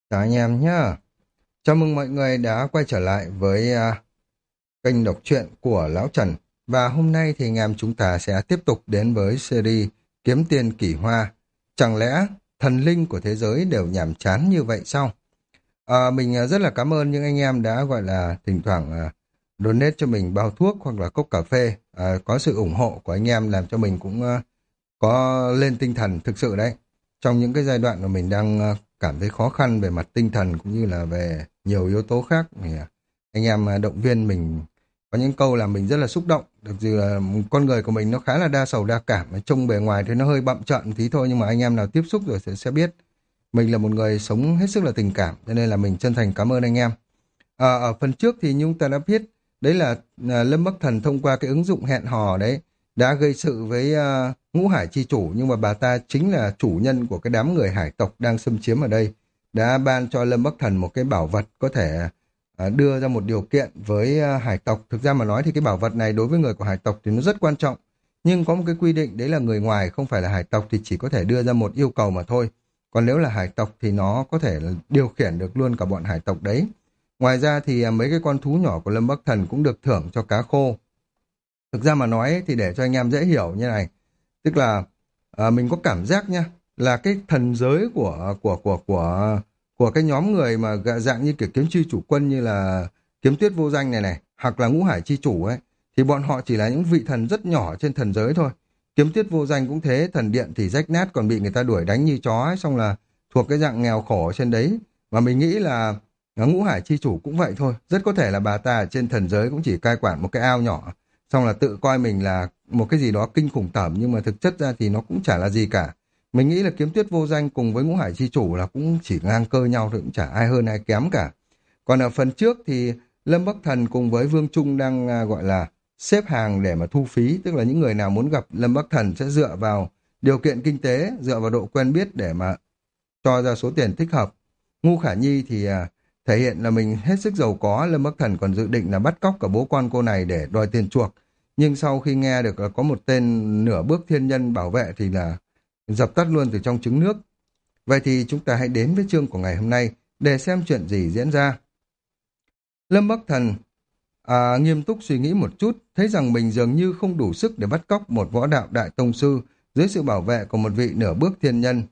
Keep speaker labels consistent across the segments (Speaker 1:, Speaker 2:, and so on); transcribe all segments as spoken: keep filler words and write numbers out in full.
Speaker 1: Chào anh em nhá. Chào mừng mọi người đã quay trở lại với à, kênh đọc truyện của Lão Trần. Và hôm nay thì anh em chúng ta sẽ tiếp tục đến với series Kiếm Tiền Kỳ Hoa. Chẳng lẽ thần linh của thế giới đều nhàm chán như vậy sao? À, mình à, rất là cảm ơn những anh em đã gọi là thỉnh thoảng à, donate cho mình bao thuốc hoặc là cốc cà phê. À, có sự ủng hộ của anh em làm cho mình cũng à, có lên tinh thần thực sự đấy. Trong những cái giai đoạn mà mình đang ờ, cảm thấy khó khăn về mặt tinh thần cũng như là về nhiều yếu tố khác thì ờ, anh em ờ, động viên mình có những câu làm mình rất là xúc động. Được dù là con người của mình nó khá là đa sầu đa cảm, trông bề ngoài thì nó hơi bặm trợn một tí thôi, nhưng mà anh em nào tiếp xúc rồi sẽ sẽ biết mình là một người sống hết sức là tình cảm, cho nên là mình chân thành cảm ơn anh em. Ờ, ở phần trước thì Nhung ta đã biết đấy là à, Lâm Bắc Thần thông qua cái ứng dụng hẹn hò đấy đã gây sự với à, Ngũ Hải chi chủ, nhưng mà bà ta chính là chủ nhân của cái đám người hải tộc đang xâm chiếm ở đây, đã ban cho Lâm Bắc Thần một cái bảo vật có thể à, đưa ra một điều kiện với à, hải tộc. Thực ra mà nói thì cái bảo vật này đối với người của hải tộc thì nó rất quan trọng, nhưng có một cái quy định đấy là người ngoài không phải là hải tộc thì chỉ có thể đưa ra một yêu cầu mà thôi, còn nếu là hải tộc thì nó có thể là điều khiển được luôn cả bọn hải tộc đấy. Ngoài ra thì à, mấy cái con thú nhỏ của Lâm Bắc Thần cũng được thưởng cho cá khô. Thực ra mà nói ấy, thì để cho anh em dễ hiểu như này, tức là à, mình có cảm giác nha, là cái thần giới của của của của của cái nhóm người mà gạ- dạng như kiểu kiếm chi chủ quân như là kiếm tuyết vô danh này này, hoặc là ngũ hải chi chủ ấy, thì bọn họ chỉ là những vị thần rất nhỏ trên thần giới thôi. Kiếm tuyết vô danh cũng thế, thần điện thì rách nát còn bị người ta đuổi đánh như chó ấy, xong là thuộc cái dạng nghèo khổ ở trên đấy. Và mình nghĩ là Ngã Ngũ Hải chi chủ cũng vậy thôi, rất có thể là bà ta ở trên thần giới cũng chỉ cai quản một cái ao nhỏ, xong là tự coi mình là một cái gì đó kinh khủng tởm, nhưng mà thực chất ra thì nó cũng chả là gì cả. Mình nghĩ là kiếm tuyết vô danh cùng với Ngũ Hải chi chủ là cũng chỉ ngang cơ nhau thôi, cũng chả ai hơn ai kém cả. Còn ở phần trước thì Lâm Bắc Thần cùng với Vương Trung đang à, gọi là xếp hàng để mà thu phí, tức là những người nào muốn gặp Lâm Bắc Thần sẽ dựa vào điều kiện kinh tế, dựa vào độ quen biết để mà cho ra số tiền thích hợp. Ngu Khả Nhi thì à, thể hiện là mình hết sức giàu có, Lâm Bắc Thần còn dự định là bắt cóc cả bố con cô này để đòi tiền chuộc. Nhưng sau khi nghe được là có một tên nửa bước thiên nhân bảo vệ thì là dập tắt luôn từ trong trứng nước. Vậy thì chúng ta hãy đến với chương của ngày hôm nay để xem chuyện gì diễn ra. Lâm Bắc Thần à, nghiêm túc suy nghĩ một chút, thấy rằng mình dường như không đủ sức để bắt cóc một võ đạo đại tông sư dưới sự bảo vệ của một vị nửa bước thiên nhân.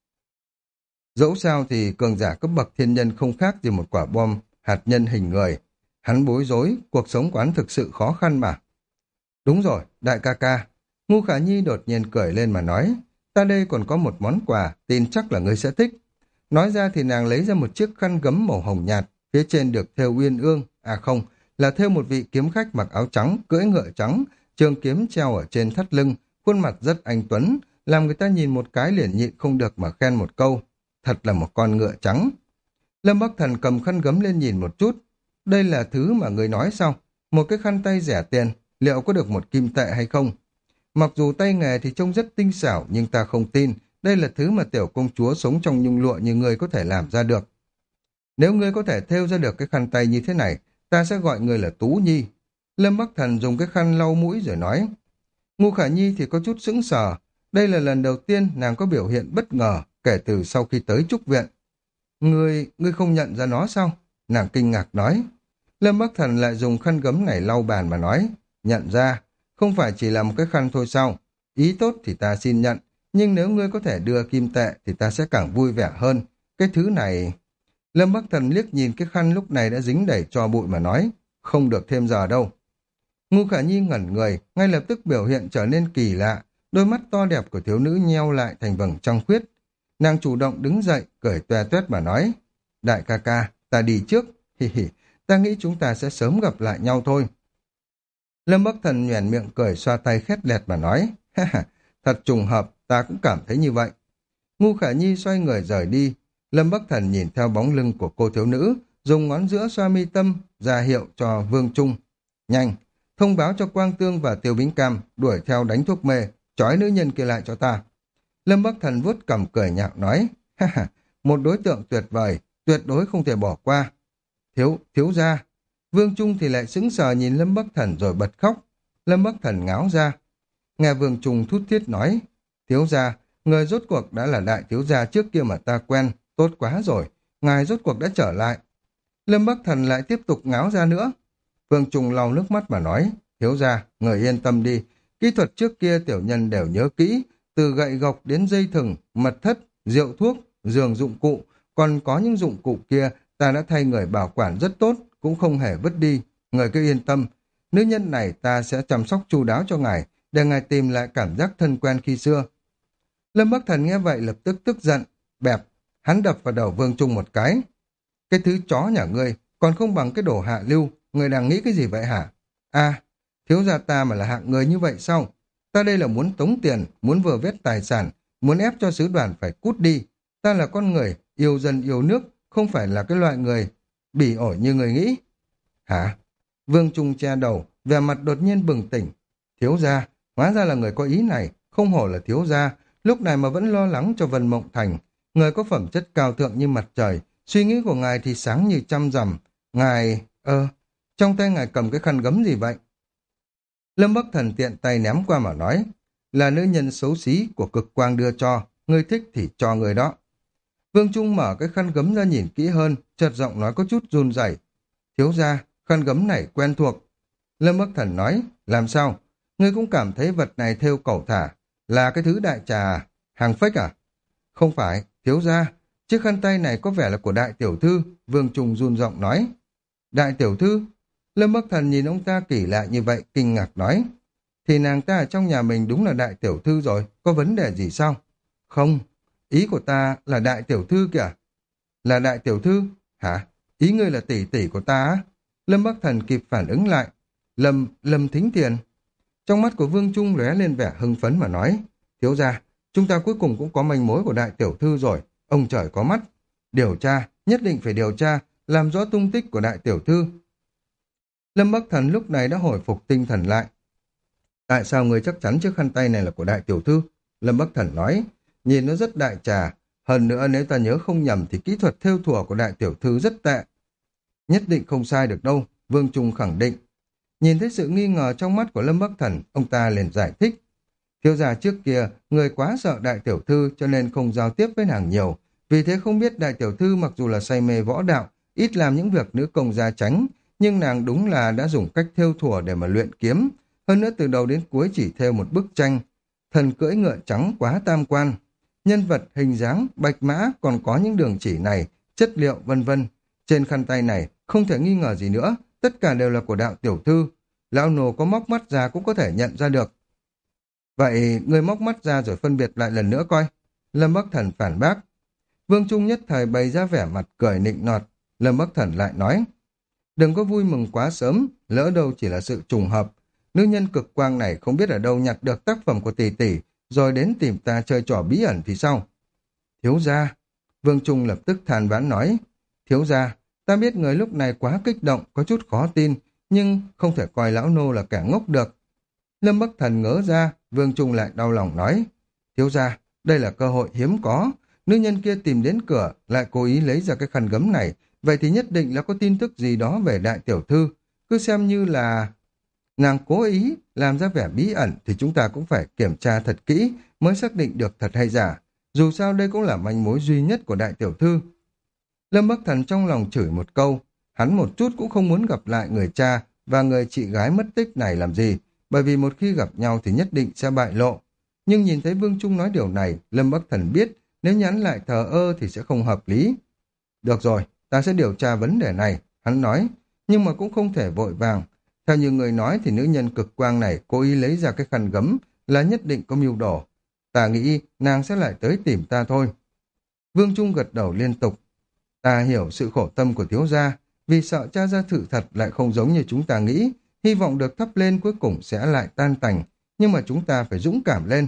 Speaker 1: Dẫu sao thì cường giả cấp bậc thiên nhân không khác gì một quả bom hạt nhân hình người. Hắn bối rối, cuộc sống của hắn thực sự khó khăn mà. Đúng rồi, đại ca ca. Ngu Khả Nhi đột nhiên cười lên mà nói, ta đây còn có một món quà, tin chắc là ngươi sẽ thích. Nói ra thì nàng lấy ra một chiếc khăn gấm màu hồng nhạt, phía trên được thêu uyên ương, à không, là thêu một vị kiếm khách mặc áo trắng, cưỡi ngựa trắng, trường kiếm treo ở trên thắt lưng, khuôn mặt rất anh tuấn, làm người ta nhìn một cái liền nhịn không được mà khen một câu, thật là một con ngựa trắng. Lâm Bắc Thần cầm khăn gấm lên nhìn một chút, đây là thứ mà người nói sao? Một cái khăn tay rẻ tiền, liệu có được một kim tệ hay không? Mặc dù tay nghề thì trông rất tinh xảo, nhưng ta không tin đây là thứ mà tiểu công chúa sống trong nhung lụa như ngươi có thể làm ra được. Nếu ngươi có thể thêu ra được cái khăn tay như thế này, ta sẽ gọi ngươi là Tú Nhi. Lâm Bắc Thần dùng cái khăn lau mũi rồi nói. Ngu Khả Nhi thì có chút sững sờ. Đây là lần đầu tiên nàng có biểu hiện bất ngờ kể từ sau khi tới trúc viện. Ngươi, ngươi không nhận ra nó sao? Nàng kinh ngạc nói. Lâm Bắc Thần lại dùng khăn gấm này lau bàn mà nói. Nhận ra, không phải chỉ là một cái khăn thôi sao? Ý tốt thì ta xin nhận, nhưng nếu ngươi có thể đưa kim tệ thì ta sẽ càng vui vẻ hơn. Cái thứ này... Lâm Bắc Thần liếc nhìn cái khăn lúc này đã dính đầy tro bụi mà nói. Không được thêm giờ đâu. Ngu Khả Nhi ngẩn người, ngay lập tức biểu hiện trở nên kỳ lạ, đôi mắt to đẹp của thiếu nữ nheo lại thành vầng trăng khuyết. Nàng chủ động đứng dậy, cười toe toét mà nói, đại ca ca, ta đi trước, hì hì, ta nghĩ chúng ta sẽ sớm gặp lại nhau thôi. Lâm Bắc Thần nhoẻn miệng cười xoa tay khét lẹt mà nói, ha ha, thật trùng hợp, ta cũng cảm thấy như vậy. Ngu Khả Nhi xoay người rời đi, Lâm Bắc Thần nhìn theo bóng lưng của cô thiếu nữ, dùng ngón giữa xoa mi tâm, ra hiệu cho Vương Trung. Nhanh! Thông báo cho Quang Tương và Tiêu Bính Cam đuổi theo đánh thuốc mê, trói nữ nhân kia lại cho ta. Lâm Bắc Thần vuốt cằm cười nhạo nói, ha ha, một đối tượng tuyệt vời, tuyệt đối không thể bỏ qua. Thiếu, thiếu gia. Vương Trung thì lại sững sờ nhìn Lâm Bắc Thần rồi bật khóc. Lâm Bắc Thần ngáo ra. Nghe Vương Trung thút thiết nói, thiếu gia, người rốt cuộc đã là đại thiếu gia trước kia mà ta quen, tốt quá rồi. ngài rốt cuộc đã trở lại. Lâm Bắc Thần lại tiếp tục ngáo ra nữa. Vương Trung lau nước mắt mà nói, thiếu gia, người yên tâm đi, kỹ thuật trước kia tiểu nhân đều nhớ kỹ, từ gậy gộc đến dây thừng, mật thất, rượu thuốc, giường dụng cụ, còn có những dụng cụ kia ta đã thay người bảo quản rất tốt, cũng không hề vứt đi, người cứ yên tâm, nữ nhân này ta sẽ chăm sóc chu đáo cho ngài, để ngài tìm lại cảm giác thân quen khi xưa. Lâm Bắc Thần nghe vậy lập tức tức giận, bẹp, hắn đập vào đầu Vương Trung một cái. Cái thứ chó nhà ngươi còn không bằng cái đồ hạ lưu, người đang nghĩ cái gì vậy hả? À, thiếu gia ta mà là hạng người như vậy sao? Ta đây là muốn tống tiền, muốn vơ vét tài sản, muốn ép cho sứ đoàn phải cút đi. Ta là con người, yêu dân yêu nước, không phải là cái loại người bỉ ổi như người nghĩ. Hả? Vương Trung che đầu, vẻ mặt đột nhiên bừng tỉnh. Thiếu gia, hóa ra là người có ý này, không hổ là thiếu gia, lúc này mà vẫn lo lắng cho Vân Mộng Thành. Người có phẩm chất cao thượng như mặt trời, suy nghĩ của ngài thì sáng như trăm rằm. Ngài, ơ, trong tay ngài cầm cái khăn gấm gì vậy? Lâm Bắc Thần tiện tay ném qua mà nói, là nữ nhân xấu xí của cực quang đưa cho, ngươi thích thì cho người đó. Vương Trung mở cái khăn gấm ra nhìn kỹ hơn, chợt giọng nói có chút run rẩy. Thiếu gia, khăn gấm này quen thuộc. Lâm Bắc Thần nói, làm sao? Ngươi cũng cảm thấy vật này thêu cẩu thả, là cái thứ đại trà, hàng phách à? Không phải, thiếu gia, chiếc khăn tay này có vẻ là của đại tiểu thư, Vương Trung run giọng nói. Đại tiểu thư? Lâm Bắc Thần nhìn ông ta kỳ lạ như vậy, kinh ngạc nói. Thì nàng ta ở trong nhà mình đúng là đại tiểu thư rồi, có vấn đề gì sao? Không, ý của ta là đại tiểu thư kìa. Là đại tiểu thư? Hả? Ý ngươi là tỷ tỷ của ta á? Lâm Bắc Thần kịp phản ứng lại. Lâm, Lâm Thính Thiền. Trong mắt của Vương Trung lóe lên vẻ hưng phấn mà nói. Thiếu gia, chúng ta cuối cùng cũng có manh mối của đại tiểu thư rồi. Ông trời có mắt. Điều tra, nhất định phải điều tra, làm rõ tung tích của đại tiểu thư. Lâm Bắc Thần lúc này đã hồi phục tinh thần lại. Tại sao người chắc chắn chiếc khăn tay này là của đại tiểu thư? Lâm Bắc Thần nói, nhìn nó rất đại trà. Hơn nữa nếu ta nhớ không nhầm thì kỹ thuật thêu thùa của đại tiểu thư rất tệ. Nhất định không sai được đâu, Vương Trung khẳng định. Nhìn thấy sự nghi ngờ trong mắt của Lâm Bắc Thần, ông ta liền giải thích. Thiếu gia trước kia, người quá sợ đại tiểu thư cho nên không giao tiếp với nàng nhiều. Vì thế không biết đại tiểu thư mặc dù là say mê võ đạo, ít làm những việc nữ công gia tránh, nhưng nàng đúng là đã dùng cách thêu thùa để mà luyện kiếm. Hơn nữa từ đầu đến cuối chỉ thêu một bức tranh. Thần cưỡi ngựa trắng quá tam quan. Nhân vật, hình dáng, bạch mã còn có những đường chỉ này, chất liệu vân vân. Trên khăn tay này không thể nghi ngờ gì nữa, tất cả đều là của đạo tiểu thư. Lão nô có móc mắt ra cũng có thể nhận ra được. Vậy người móc mắt ra rồi phân biệt lại lần nữa coi. Lâm Bắc Thần phản bác. Vương Trung nhất thời bày ra vẻ mặt cười nịnh nọt. Lâm Bắc Thần lại nói. Đừng có vui mừng quá sớm, lỡ đâu chỉ là sự trùng hợp. Nữ nhân cực quang này không biết ở đâu nhặt được tác phẩm của tỷ tỷ, rồi đến tìm ta chơi trò bí ẩn thì sao? Thiếu gia. Vương Trung lập tức than vãn nói. Thiếu gia, ta biết người lúc này quá kích động, có chút khó tin, nhưng không thể coi lão nô là kẻ ngốc được. Lâm Bắc Thần ngớ ra, Vương Trung lại đau lòng nói. Thiếu gia, đây là cơ hội hiếm có. Nữ nhân kia tìm đến cửa, lại cố ý lấy ra cái khăn gấm này, vậy thì nhất định là có tin tức gì đó về đại tiểu thư. Cứ xem như là nàng cố ý làm ra vẻ bí ẩn thì chúng ta cũng phải kiểm tra thật kỹ mới xác định được thật hay giả. Dù sao đây cũng là manh mối duy nhất của đại tiểu thư. Lâm Bắc Thần trong lòng chửi một câu, hắn một chút cũng không muốn gặp lại người cha và người chị gái mất tích này làm gì, bởi vì một khi gặp nhau thì nhất định sẽ bại lộ. Nhưng nhìn thấy Vương Trung nói điều này, Lâm Bắc Thần biết nếu nhắn lại thờ ơ thì sẽ không hợp lý. Được rồi, ta sẽ điều tra vấn đề này, hắn nói, nhưng mà cũng không thể vội vàng. Theo như người nói thì nữ nhân cực quang này cố ý lấy ra cái khăn gấm là nhất định có mưu đồ. Ta nghĩ nàng sẽ lại tới tìm ta thôi. Vương Trung gật đầu liên tục. Ta hiểu sự khổ tâm của thiếu gia, vì sợ cha ra sự thật lại không giống như chúng ta nghĩ, hy vọng được thắp lên cuối cùng sẽ lại tan tành, nhưng mà chúng ta phải dũng cảm lên.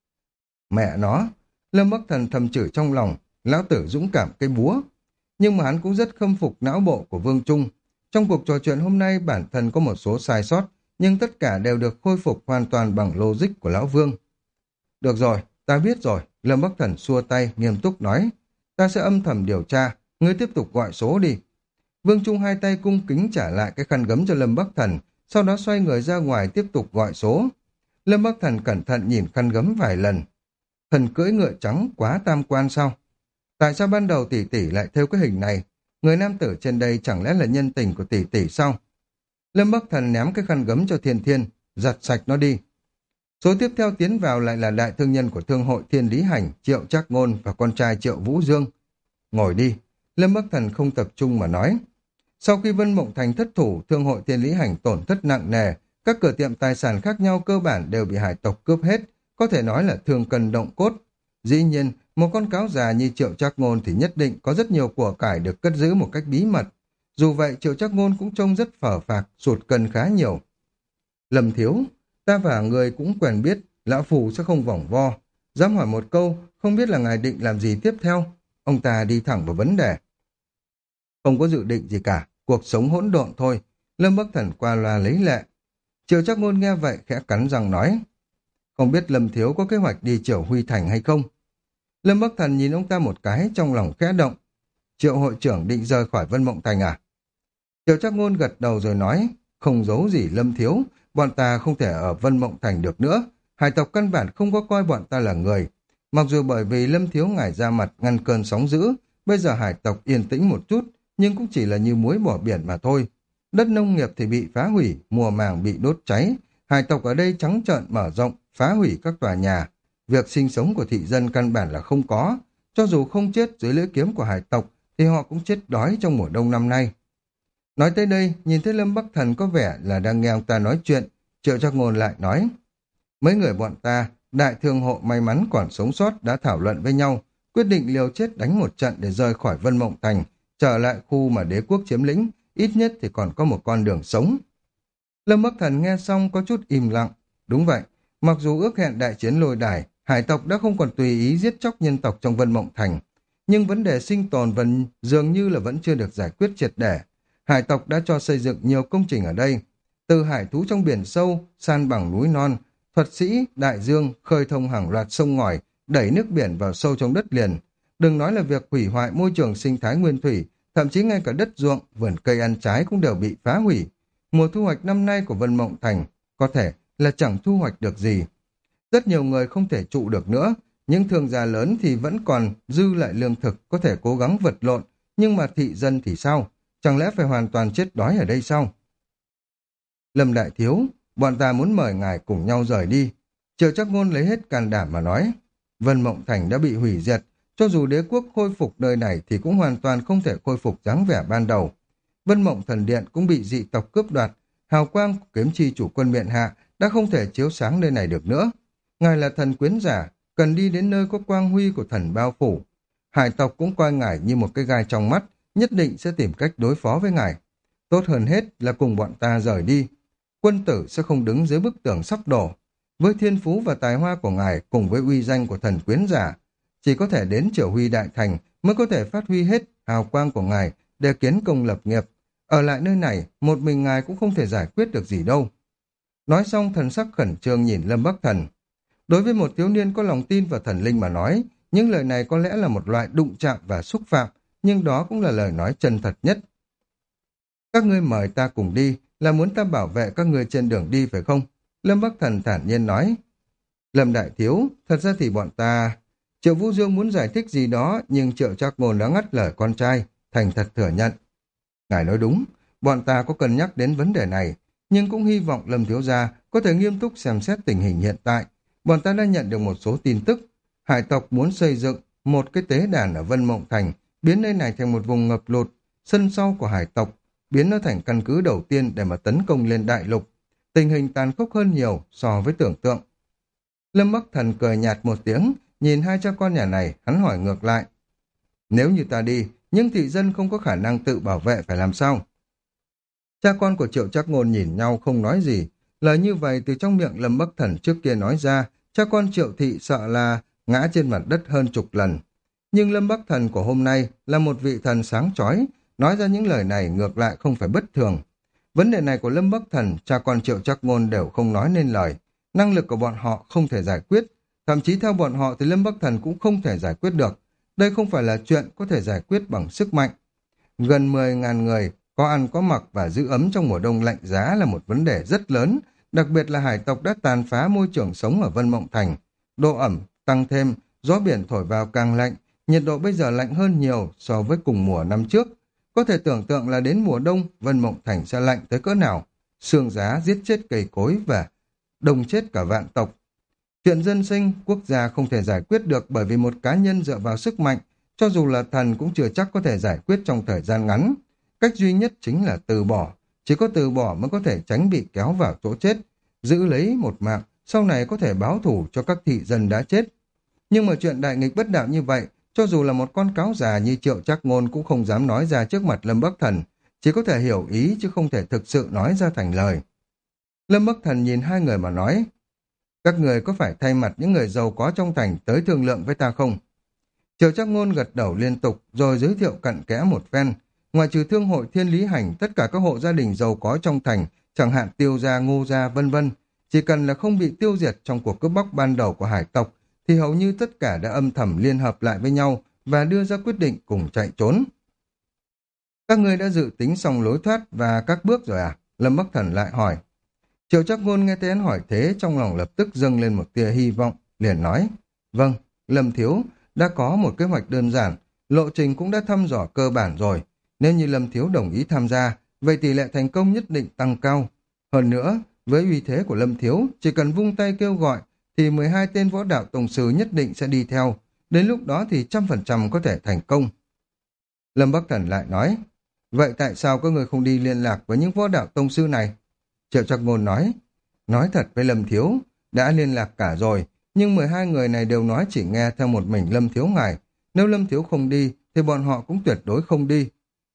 Speaker 1: Mẹ nó, Lâm Bắc Thần thầm chửi trong lòng, lão tử dũng cảm cây búa. Nhưng mà hắn cũng rất khâm phục não bộ của Vương Trung. Trong cuộc trò chuyện hôm nay bản thân có một số sai sót, nhưng tất cả đều được khôi phục hoàn toàn bằng logic của lão Vương. Được rồi, ta biết rồi, Lâm Bắc Thần xua tay, nghiêm túc nói. Ta sẽ âm thầm điều tra, ngươi tiếp tục gọi số đi. Vương Trung hai tay cung kính trả lại cái khăn gấm cho Lâm Bắc Thần, sau đó xoay người ra ngoài tiếp tục gọi số. Lâm Bắc Thần cẩn thận nhìn khăn gấm vài lần. Thần cưỡi ngựa trắng quá tam quan sao? Tại sao ban đầu tỷ tỷ lại theo cái hình này? Người nam tử trên đây chẳng lẽ là nhân tình của tỷ tỷ sao? Lâm Bắc Thần ném cái khăn gấm cho Thiên Thiên, giặt sạch nó đi. Số tiếp theo tiến vào lại là đại thương nhân của thương hội Thiên Lý Hành, Triệu Trác Ngôn và con trai Triệu Vũ Dương. Ngồi đi. Lâm Bắc Thần không tập trung mà nói. Sau khi Vân Mộng Thành thất thủ, thương hội Thiên Lý Hành tổn thất nặng nề, các cửa tiệm tài sản khác nhau cơ bản đều bị hải tộc cướp hết, có thể nói là thương cân động cốt. Dĩ nhiên, một con cáo già như Triệu Trác Ngôn thì nhất định có rất nhiều của cải được cất giữ một cách bí mật. Dù vậy, Triệu Trác Ngôn cũng trông rất phở phạc, sụt cân khá nhiều. Lâm thiếu, ta và người cũng quen biết, lão phù sẽ không vòng vo. Dám hỏi một câu, không biết là ngài định làm gì tiếp theo? Ông ta đi thẳng vào vấn đề. Không có dự định gì cả, cuộc sống hỗn độn thôi. Lâm Bắc Thần qua loa lấy lệ. Triệu Trác Ngôn nghe vậy khẽ cắn răng nói. Không biết Lâm thiếu có kế hoạch đi Triều Huy Thành hay không? Lâm Bắc Thần nhìn ông ta một cái, trong lòng khẽ động. Triệu hội trưởng định rời khỏi Vân Mộng Thành à? Triệu Trác Ngôn gật đầu rồi nói, không giấu gì Lâm thiếu, bọn ta không thể ở Vân Mộng Thành được nữa. Hải tộc căn bản không có coi bọn ta là người. Mặc dù bởi vì Lâm thiếu ngài ra mặt ngăn cơn sóng dữ, bây giờ hải tộc yên tĩnh một chút, nhưng cũng chỉ là như muối bỏ biển mà thôi. Đất nông nghiệp thì bị phá hủy, mùa màng bị đốt cháy. Hải tộc ở đây trắng trợn mở rộng, phá hủy các tòa nhà. Việc sinh sống của thị dân căn bản là không có. Cho dù không chết dưới lưỡi kiếm của hải tộc, thì họ cũng chết đói trong mùa đông năm nay. Nói tới đây, nhìn thấy Lâm Bắc Thần có vẻ là đang nghe ông ta nói chuyện, Triệu Trác Ngôn lại nói. Mấy người bọn ta, đại thương hộ may mắn còn sống sót đã thảo luận với nhau, quyết định liều chết đánh một trận để rời khỏi Vân Mộng Thành, trở lại khu mà đế quốc chiếm lĩnh, ít nhất thì còn có một con đường sống. Lâm Bắc Thần nghe xong có chút im lặng. Đúng vậy, mặc dù ước hẹn đại chiến lôi đài, hải tộc đã không còn tùy ý giết chóc nhân tộc trong Vân Mộng Thành, nhưng vấn đề sinh tồn vẫn dường như là vẫn chưa được giải quyết triệt để. Hải tộc đã cho xây dựng nhiều công trình ở đây, từ hải thú trong biển sâu, san bằng núi non, thuật sĩ, đại dương, khơi thông hàng loạt sông ngòi, đẩy nước biển vào sâu trong đất liền. Đừng nói là việc hủy hoại môi trường sinh thái nguyên thủy, thậm chí ngay cả đất ruộng, vườn cây ăn trái cũng đều bị phá hủy. Mùa thu hoạch năm nay của Vân Mộng Thành có thể là chẳng thu hoạch được gì. Rất nhiều người không thể trụ được nữa, những thương gia lớn thì vẫn còn dư lại lương thực có thể cố gắng vật lộn, nhưng mà thị dân thì sao? Chẳng lẽ phải hoàn toàn chết đói ở đây sao? Lâm đại thiếu, bọn ta muốn mời ngài cùng nhau rời đi. Triệu Trác Ngôn lấy hết can đảm mà nói. Vân Mộng Thành đã bị hủy diệt, cho dù đế quốc khôi phục nơi này thì cũng hoàn toàn không thể khôi phục dáng vẻ ban đầu. Vân Mộng Thần Điện cũng bị dị tộc cướp đoạt, hào quang của kiếm chi chủ quân miện hạ đã không thể chiếu sáng nơi này được nữa. Ngài là thần quyến giả, cần đi đến nơi có quang huy của thần bao phủ. Hải tộc cũng coi ngài như một cái gai trong mắt, nhất định sẽ tìm cách đối phó với ngài. Tốt hơn hết là cùng bọn ta rời đi. Quân tử sẽ không đứng dưới bức tường sắp đổ. Với thiên phú và tài hoa của ngài cùng với uy danh của thần quyến giả, chỉ có thể đến Triều Huy Đại Thành mới có thể phát huy hết hào quang của ngài để kiến công lập nghiệp. Ở lại nơi này, một mình ngài cũng không thể giải quyết được gì đâu. Nói xong thần sắc khẩn trương nhìn Lâm Bắc Thần. Đối với một thiếu niên có lòng tin vào thần linh mà nói, những lời này có lẽ là một loại đụng chạm và xúc phạm, nhưng đó cũng là lời nói chân thật nhất. Các ngươi mời ta cùng đi, là muốn ta bảo vệ các ngươi trên đường đi phải không? Lâm Bắc Thần thản nhiên nói. Lâm đại thiếu, thật ra thì bọn ta... Triệu Vũ Dương muốn giải thích gì đó, nhưng Triệu Trác Ngôn đã ngắt lời con trai, thành thật thừa nhận. Ngài nói đúng, bọn ta có cân nhắc đến vấn đề này, nhưng cũng hy vọng Lâm thiếu gia có thể nghiêm túc xem xét tình hình hiện tại. Bọn ta đã nhận được một số tin tức. Hải tộc muốn xây dựng một cái tế đàn ở Vân Mộng Thành, biến nơi này thành một vùng ngập lụt, sân sau của hải tộc, biến nó thành căn cứ đầu tiên để mà tấn công lên đại lục. Tình hình tàn khốc hơn nhiều so với tưởng tượng. Lâm Bắc Thần cười nhạt một tiếng, nhìn hai cha con nhà này, hắn hỏi ngược lại. Nếu như ta đi, nhưng thị dân không có khả năng tự bảo vệ phải làm sao? Cha con của Triệu Trác Ngôn nhìn nhau không nói gì. Lời như vậy từ trong miệng Lâm Bắc Thần trước kia nói ra, cha con Triệu Thị sợ là ngã trên mặt đất hơn chục lần. Nhưng Lâm Bắc Thần của hôm nay là một vị thần sáng chói, nói ra những lời này ngược lại không phải bất thường. Vấn đề này của Lâm Bắc Thần, cha con Triệu Trác Ngôn đều không nói nên lời. Năng lực của bọn họ không thể giải quyết, thậm chí theo bọn họ thì Lâm Bắc Thần cũng không thể giải quyết được. Đây không phải là chuyện có thể giải quyết bằng sức mạnh. Gần mười nghìn người có ăn có mặc và giữ ấm trong mùa đông lạnh giá là một vấn đề rất lớn, đặc biệt là hải tộc đã tàn phá môi trường sống ở Vân Mộng Thành. Độ ẩm tăng thêm, gió biển thổi vào càng lạnh, nhiệt độ bây giờ lạnh hơn nhiều so với cùng mùa năm trước. Có thể tưởng tượng là đến mùa đông, Vân Mộng Thành sẽ lạnh tới cỡ nào. Sương giá giết chết cây cối và đông chết cả vạn tộc. Chuyện dân sinh, quốc gia không thể giải quyết được bởi vì một cá nhân dựa vào sức mạnh, cho dù là thần cũng chưa chắc có thể giải quyết trong thời gian ngắn. Cách duy nhất chính là từ bỏ. Chỉ có từ bỏ mới có thể tránh bị kéo vào chỗ chết, giữ lấy một mạng, sau này có thể báo thù cho các thị dân đã chết. Nhưng mà chuyện đại nghịch bất đạo như vậy, cho dù là một con cáo già như Triệu Trác Ngôn cũng không dám nói ra trước mặt Lâm Bắc Thần, chỉ có thể hiểu ý chứ không thể thực sự nói ra thành lời. Lâm Bắc Thần nhìn hai người mà nói, các người có phải thay mặt những người giàu có trong thành tới thương lượng với ta không? Triệu Trác Ngôn gật đầu liên tục rồi giới thiệu cặn kẽ một phen. Ngoài trừ thương hội Thiên Lý Hành, tất cả các hộ gia đình giàu có trong thành, chẳng hạn Tiêu gia, Ngô gia, vân vân, chỉ cần là không bị tiêu diệt trong cuộc cướp bóc ban đầu của hải tộc, thì hầu như tất cả đã âm thầm liên hợp lại với nhau và đưa ra quyết định cùng chạy trốn. Các ngươi đã dự tính xong lối thoát và các bước rồi à? Lâm Bắc Thần lại hỏi. Triệu Trác Ngôn nghe thấy hắn hỏi thế, trong lòng lập tức dâng lên một tia hy vọng, liền nói, vâng, Lâm Thiếu, đã có một kế hoạch đơn giản, lộ trình cũng đã thăm dò cơ bản rồi. Nếu như Lâm Thiếu đồng ý tham gia, vậy tỷ lệ thành công nhất định tăng cao. Hơn nữa, với uy thế của Lâm Thiếu, chỉ cần vung tay kêu gọi, thì mười hai tên võ đạo tông sư nhất định sẽ đi theo. Đến lúc đó thì trăm phần trăm có thể thành công. Lâm Bắc Thần lại nói, vậy tại sao các người không đi liên lạc với những võ đạo tông sư này? Triệu Trác Ngôn nói, nói thật với Lâm Thiếu, đã liên lạc cả rồi, nhưng mười hai người này đều nói chỉ nghe theo một mình Lâm Thiếu ngài. Nếu Lâm Thiếu không đi, thì bọn họ cũng tuyệt đối không đi.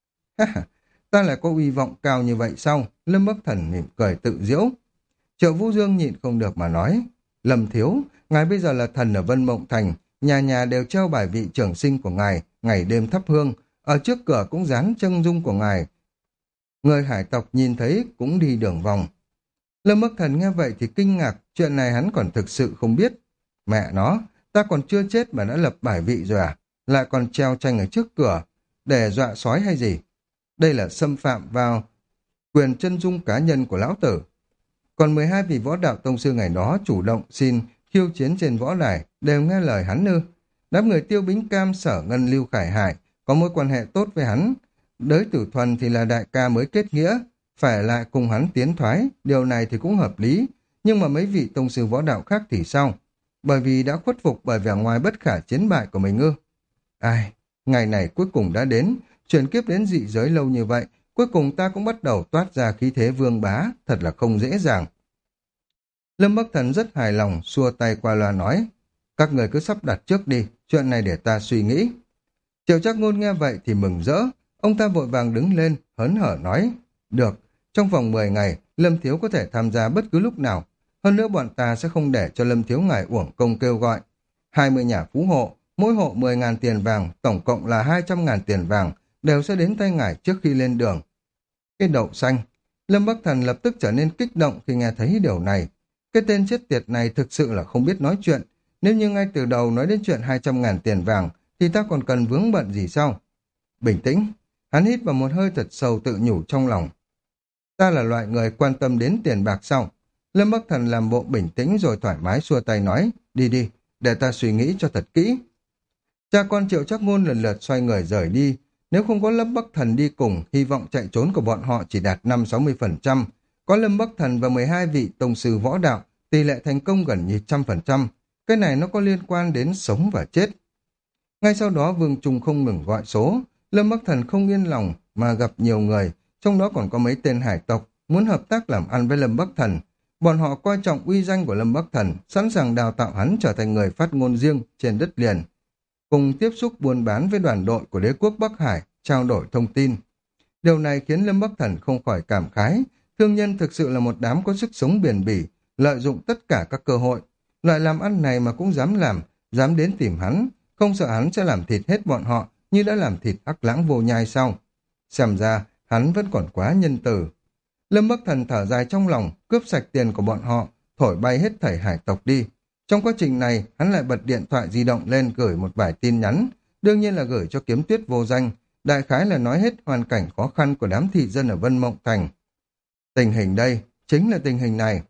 Speaker 1: Ta lại có uy vọng cao như vậy sao? Lâm Bắc Thần mỉm cười tự giễu. Triệu Vũ Dương nhịn không được mà nói, Lâm Thiếu, ngài bây giờ là thần ở Vân Mộng Thành, nhà nhà đều treo bài vị trưởng sinh của ngài, ngày đêm thắp hương, ở trước cửa cũng dán chân dung của ngài. Người hải tộc nhìn thấy cũng đi đường vòng. Lâm Bắc Thần nghe vậy thì kinh ngạc, chuyện này hắn còn thực sự không biết. Mẹ nó, ta còn chưa chết mà đã lập bài vị rồi à? Lại còn treo tranh ở trước cửa, để dọa sói hay gì? Đây là xâm phạm vào quyền chân dung cá nhân của lão tử. Còn mười hai vị võ đạo tông sư ngày đó chủ động xin khiêu chiến trên võ đài đều nghe lời hắn ư? Đám người Tiêu Bính Cam, Sở Ngân, Lưu Khải Hải có mối quan hệ tốt với hắn. Đới Tử Thuần thì là đại ca mới kết nghĩa, phải lại cùng hắn tiến thoái, điều này thì cũng hợp lý. Nhưng mà mấy vị tông sư võ đạo khác thì sao? Bởi vì đã khuất phục bởi vẻ ngoài bất khả chiến bại của mình ư? Ai, ngày này cuối cùng đã đến, chuyển kiếp đến dị giới lâu như vậy, cuối cùng ta cũng bắt đầu toát ra khí thế vương bá, thật là không dễ dàng. Lâm Bắc Thần rất hài lòng, xua tay qua loa nói, các người cứ sắp đặt trước đi, chuyện này để ta suy nghĩ. Triệu Trác Ngôn nghe vậy thì mừng rỡ, ông ta vội vàng đứng lên, hớn hở nói, được, trong vòng mười ngày, Lâm Thiếu có thể tham gia bất cứ lúc nào, hơn nữa bọn ta sẽ không để cho Lâm Thiếu ngài uổng công kêu gọi. hai mươi nhà phú hộ, mỗi hộ mười ngàn tiền vàng, tổng cộng là hai trăm ngàn tiền vàng, đều sẽ đến tay ngài trước khi lên đường. Cái đậu xanh, Lâm Bắc Thần lập tức trở nên kích động khi nghe thấy điều này. Cái tên chết tiệt này thực sự là không biết nói chuyện, nếu như ngay từ đầu nói đến chuyện hai trăm ngàn tiền vàng, thì ta còn cần vướng bận gì sao? Bình tĩnh, hắn hít vào một hơi thật sâu tự nhủ trong lòng. Ta là loại người quan tâm đến tiền bạc sao? Lâm Bắc Thần làm bộ bình tĩnh rồi thoải mái xua tay nói, đi đi, để ta suy nghĩ cho thật kỹ. Cha con Triệu Trác Ngôn lần lượt xoay người rời đi. Nếu không có Lâm Bắc Thần đi cùng, hy vọng chạy trốn của bọn họ chỉ đạt năm sáu mươi phần trăm. Có Lâm Bắc Thần và mười hai vị tông sư võ đạo, tỷ lệ thành công gần như một trăm phần trăm. Cái này nó có liên quan đến sống và chết. Ngay sau đó Vương Trung không ngừng gọi số. Lâm Bắc Thần không yên lòng mà gặp nhiều người, trong đó còn có mấy tên hải tộc muốn hợp tác làm ăn với Lâm Bắc Thần. Bọn họ coi trọng uy danh của Lâm Bắc Thần, sẵn sàng đào tạo hắn trở thành người phát ngôn riêng trên đất liền, cùng tiếp xúc buôn bán với đoàn đội của đế quốc Bắc Hải, trao đổi thông tin. Điều này khiến Lâm Bắc Thần không khỏi cảm khái, thương nhân thực sự là một đám có sức sống bền bỉ, lợi dụng tất cả các cơ hội. Loại làm ăn này mà cũng dám làm, dám đến tìm hắn, không sợ hắn sẽ làm thịt hết bọn họ như đã làm thịt Hắc Lãng Vô Nhai sao? Xem ra, hắn vẫn còn quá nhân từ. Lâm Bắc Thần thở dài trong lòng, cướp sạch tiền của bọn họ, thổi bay hết thảy hải tộc đi. Trong quá trình này, hắn lại bật điện thoại di động lên gửi một vài tin nhắn, đương nhiên là gửi cho Kiếm Tuyết Vô Danh, đại khái là nói hết hoàn cảnh khó khăn của đám thị dân ở Vân Mộng Thành. Tình hình đây, chính là tình hình này.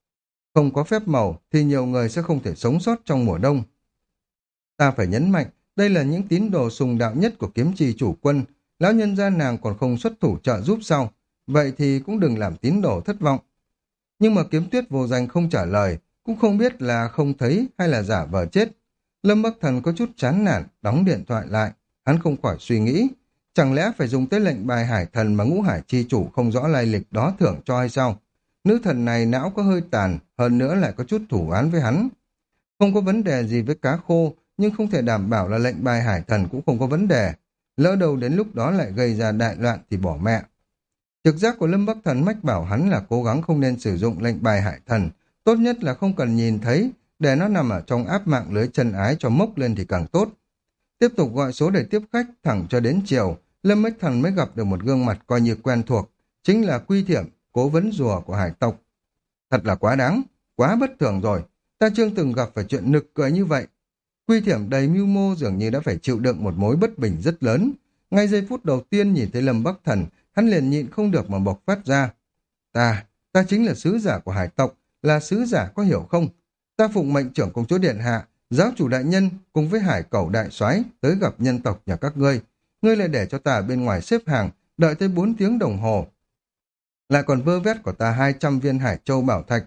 Speaker 1: Không có phép màu thì nhiều người sẽ không thể sống sót trong mùa đông. Ta phải nhấn mạnh, Đây là những tín đồ sùng đạo nhất của kiếm trì chủ quân, lão nhân gia nàng còn không xuất thủ trợ giúp sau, vậy thì cũng đừng làm tín đồ thất vọng. Nhưng mà Kiếm Tuyết vô danh không trả lời, cũng không biết là không thấy hay là giả vờ chết. Lâm Bắc Thần có chút chán nản, đóng điện thoại lại, hắn không khỏi suy nghĩ, chẳng lẽ phải dùng tới lệnh bài hải thần mà Ngũ Hải chi chủ không rõ lai lịch đó thưởng cho hay sao? Nữ thần này não có hơi tàn, hơn nữa lại có chút thủ án với hắn. Không có vấn đề gì với cá khô, nhưng không thể đảm bảo là lệnh bài hải thần cũng không có vấn đề. Lỡ đầu đến lúc đó lại gây ra đại loạn thì bỏ mẹ. Trực giác của Lâm Bắc Thần mách bảo hắn là cố gắng không nên sử dụng lệnh bài hải thần, tốt nhất là không cần nhìn thấy, để nó nằm ở trong áp mạng lưới chân ái cho mốc lên thì càng tốt. Tiếp tục gọi số để tiếp khách thẳng cho đến chiều, Lâm Bắc Thần mới gặp được một gương mặt coi như quen thuộc, chính là Quy Thiểm, cố vấn rùa của hải tộc. Thật là quá đáng, quá bất thường rồi, ta chưa từng gặp phải chuyện nực cười như vậy. Quy Thiểm đầy mưu mô dường như đã phải chịu đựng một mối bất bình rất lớn. Ngay giây phút đầu tiên nhìn thấy Lâm Bắc Thần, hắn liền nhịn không được mà bộc phát ra. Ta, ta chính là sứ giả của hải tộc, là sứ giả có hiểu không? Ta phụng mệnh trưởng công chúa điện hạ, giáo chủ đại nhân cùng với hải cẩu đại soái tới gặp nhân tộc nhà các ngươi. Ngươi lại để cho ta ở bên ngoài xếp hàng, đợi tới bốn tiếng đồng hồ. Lại còn vơ vét của ta hai trăm viên hải châu bảo thạch.